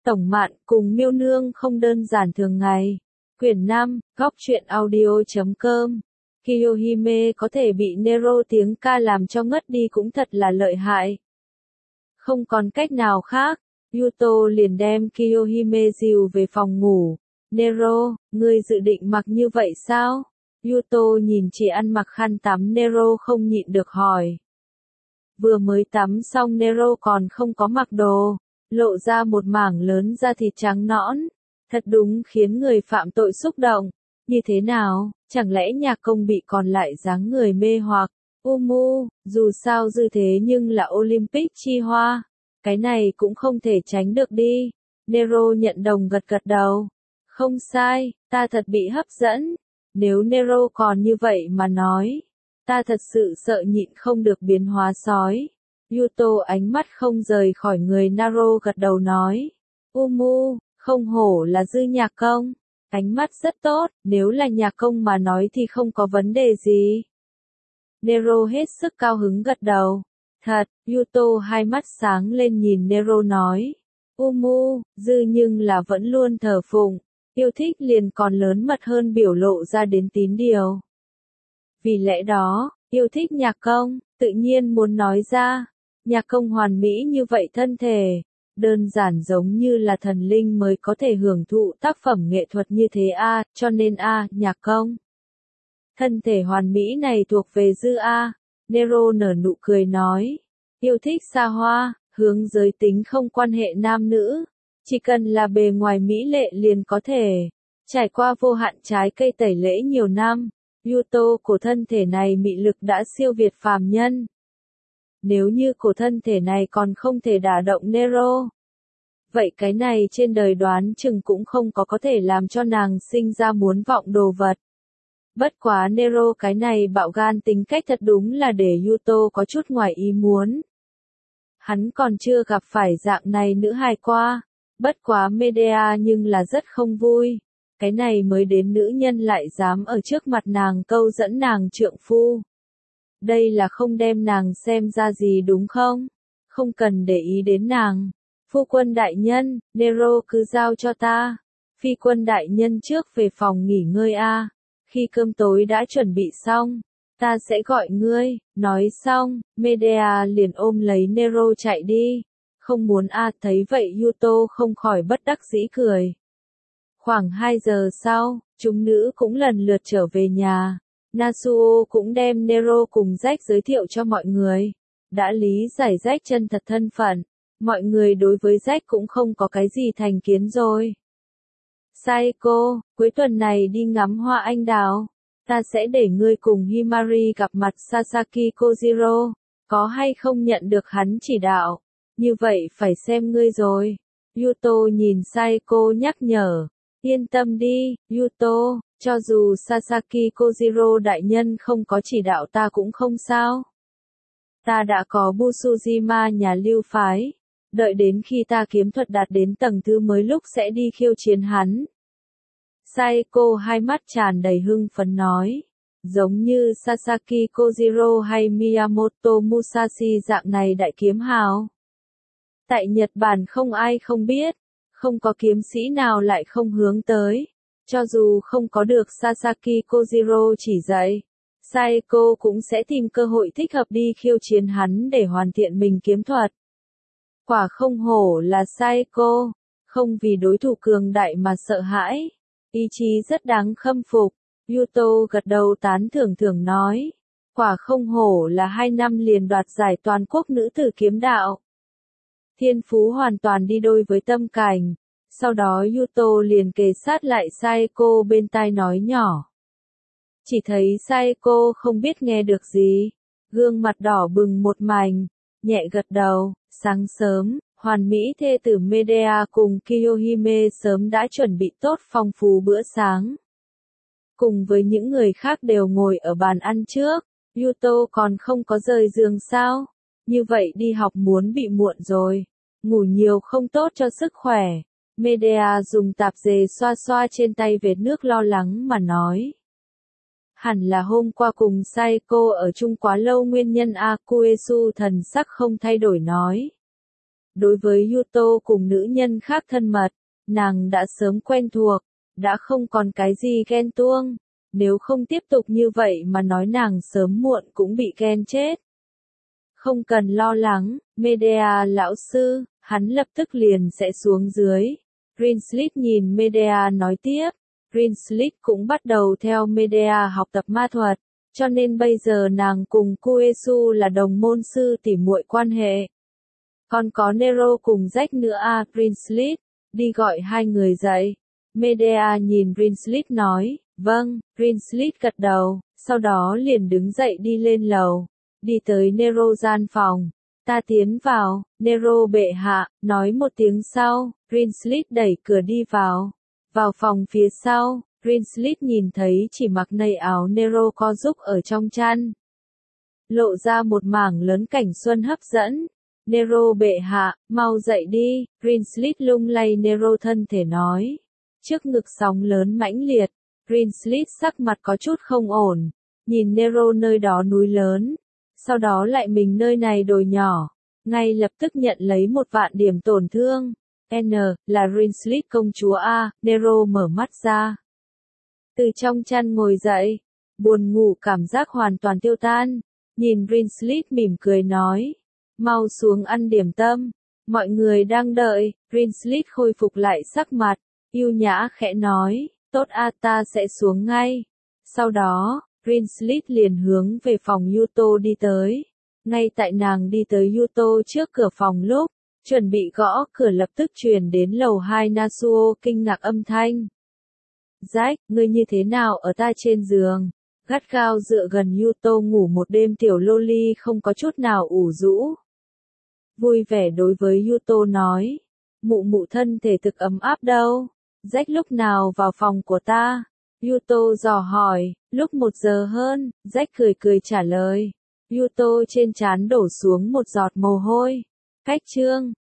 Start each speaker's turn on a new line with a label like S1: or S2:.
S1: Tổng Mạn cùng Miêu Nương không đơn giản thường ngày. Quyển 5, góc truyện audio.com. Kiyohime có thể bị Nero tiếng ca làm cho ngất đi cũng thật là lợi hại. Không còn cách nào khác, Yuto liền đem Kiyohime dìu về phòng ngủ. Nero, ngươi dự định mặc như vậy sao? Yuto nhìn chị ăn mặc khăn tắm Nero không nhịn được hỏi. Vừa mới tắm xong Nero còn không có mặc đồ, lộ ra một mảng lớn da thịt trắng nõn. Thật đúng khiến người phạm tội xúc động. Như thế nào, chẳng lẽ nhạc công bị còn lại dáng người mê hoặc? Dù sao dư thế nhưng là Olympic chi hoa. Cái này cũng không thể tránh được đi. Nero nhận đồng gật gật đầu. Không sai, ta thật bị hấp dẫn. Nếu Nero còn như vậy mà nói, ta thật sự sợ nhịn không được biến hóa sói. Yuto ánh mắt không rời khỏi người Naro gật đầu nói. Không hổ là dư nhạc công. Ánh mắt rất tốt, nếu là nhạc công mà nói thì không có vấn đề gì. Nero hết sức cao hứng gật đầu. Thật, Yuto hai mắt sáng lên nhìn Nero nói. Dư nhưng là vẫn luôn thờ phụng, yêu thích liền còn lớn mật hơn biểu lộ ra đến tín điều. Vì lẽ đó, yêu thích nhạc công, tự nhiên muốn nói ra. Nhạc công hoàn mỹ như vậy thân thể, đơn giản giống như là thần linh mới có thể hưởng thụ tác phẩm nghệ thuật như thế cho nên nhạc công. Thân thể hoàn mỹ này thuộc về dư Nero nở nụ cười nói. Yêu thích xa hoa, hướng giới tính không quan hệ nam nữ. Chỉ cần là bề ngoài mỹ lệ liền có thể. Trải qua vô hạn trái cây tẩy lễ nhiều năm, Yuto của thân thể này mị lực đã siêu việt phàm nhân. Nếu như của thân thể này còn không thể đả động Nero, vậy cái này trên đời đoán chừng cũng không có thể làm cho nàng sinh ra muốn vọng đồ vật. Bất quá Nero cái này bạo gan tính cách thật đúng là để Yuto có chút ngoài ý muốn. Hắn còn chưa gặp phải dạng này nữ hài qua, bất quá Medea nhưng là rất không vui. Cái này mới đến nữ nhân lại dám ở trước mặt nàng câu dẫn nàng trượng phu. Đây là không đem nàng xem ra gì đúng không? Không cần để ý đến nàng. Phu quân đại nhân, Nero cứ giao cho ta. Phi quân đại nhân trước về phòng nghỉ ngơi Khi cơm tối đã chuẩn bị xong, ta sẽ gọi ngươi. Nói xong, Medea liền ôm lấy Nero chạy đi. Không muốn thấy vậy Yuto không khỏi bất đắc dĩ cười. Khoảng 2 giờ sau, chúng nữ cũng lần lượt trở về nhà. Nasuo cũng đem Nero cùng Jack giới thiệu cho mọi người. Đã lý giải Jack chân thật thân phận. Mọi người đối với Jack cũng không có cái gì thành kiến rồi. Saeko, cuối tuần này đi ngắm hoa anh đào. Ta sẽ để ngươi cùng Himari gặp mặt Sasaki Kojiro. Có hay không nhận được hắn chỉ đạo? Như vậy phải xem ngươi rồi. Yuto nhìn Saeko nhắc nhở. Yên tâm đi, Yuto, cho dù Sasaki Kojiro đại nhân không có chỉ đạo ta cũng không sao. Ta đã có Busujima nhà lưu phái. Đợi đến khi ta kiếm thuật đạt đến tầng thứ mới lúc sẽ đi khiêu chiến hắn. Saeko hai mắt tràn đầy hưng phấn nói. Giống như Sasaki Kojiro hay Miyamoto Musashi dạng này đại kiếm hào. Tại Nhật Bản không ai không biết. Không có kiếm sĩ nào lại không hướng tới. Cho dù không có được Sasaki Kojiro chỉ dạy, Saeko cũng sẽ tìm cơ hội thích hợp đi khiêu chiến hắn để hoàn thiện mình kiếm thuật. Quả không hổ là Saeko, không vì đối thủ cường đại mà sợ hãi. Ý chí rất đáng khâm phục. Yuto gật đầu tán thưởng nói. Quả không hổ là 2 năm liền đoạt giải toàn quốc nữ tử kiếm đạo. Thiên phú hoàn toàn đi đôi với tâm cảnh. Sau đó Yuto liền kề sát lại Saeko bên tai nói nhỏ. Chỉ thấy Saeko không biết nghe được gì. Gương mặt đỏ bừng một mảnh, nhẹ gật đầu. Sáng sớm, hoàn mỹ thê tử Medea cùng Kiyohime sớm đã chuẩn bị tốt phong phú bữa sáng. Cùng với những người khác đều ngồi ở bàn ăn trước. Yuto còn không có rời giường sao? Như vậy đi học muốn bị muộn rồi. Ngủ nhiều không tốt cho sức khỏe. Medea dùng tạp dề xoa xoa trên tay vệt nước lo lắng mà nói. Hẳn là hôm qua cùng Saeko ở chung quá lâu nguyên nhân Kuesu thần sắc không thay đổi nói. Đối với Yuto cùng nữ nhân khác thân mật, nàng đã sớm quen thuộc, đã không còn cái gì ghen tuông. Nếu không tiếp tục như vậy mà nói nàng sớm muộn cũng bị ghen chết. Không cần lo lắng, Medea lão sư, hắn lập tức liền sẽ xuống dưới. Rinslit nhìn Medea nói tiếp, Rinslit cũng bắt đầu theo Medea học tập ma thuật, cho nên bây giờ nàng cùng Kuesu là đồng môn sư tỉ muội quan hệ. Còn có Nero cùng Jack nữa à, Rinslit, đi gọi hai người dậy. Medea nhìn Rinslit nói, vâng, Rinslit gật đầu, sau đó liền đứng dậy đi lên lầu, đi tới Nero gian phòng. Ta tiến vào, Nero bệ hạ, nói một tiếng sau, Rinslit đẩy cửa đi vào. Vào phòng phía sau, Rinslit nhìn thấy chỉ mặc nầy áo Nero co giúp ở trong chăn. Lộ ra một mảng lớn cảnh xuân hấp dẫn. Nero bệ hạ, mau dậy đi, Rinslit lung lay Nero thân thể nói. Trước ngực sóng lớn mãnh liệt, Rinslit sắc mặt có chút không ổn, nhìn Nero nơi đó núi lớn, sau đó lại mình nơi này đồi nhỏ, ngay lập tức nhận lấy 1.000.000 điểm tổn thương. N, là Rinslit công chúa A, Nero mở mắt ra. Từ trong chăn ngồi dậy, buồn ngủ cảm giác hoàn toàn tiêu tan, nhìn Rinslit mỉm cười nói. Mau xuống ăn điểm tâm, mọi người đang đợi. Rinslit khôi phục lại sắc mặt, yêu nhã khẽ nói, tốt a ta sẽ xuống ngay. Sau đó, Rinslit liền hướng về phòng Yuto đi tới. Ngay tại nàng đi tới Yuto trước cửa phòng lúc, chuẩn bị gõ cửa lập tức truyền đến lầu 2 Nasuo kinh ngạc âm thanh. Jack, ngươi như thế nào ở ta trên giường? Gắt gao dựa gần Yuto ngủ một đêm tiểu loli không có chút nào ủ rũ. Vui vẻ đối với Yuto nói, mụ mụ thân thể thực ấm áp đâu, Jack lúc nào vào phòng của ta? Yuto dò hỏi, lúc 1 giờ hơn, Jack cười cười trả lời. Yuto trên trán đổ xuống một giọt mồ hôi. Cách chương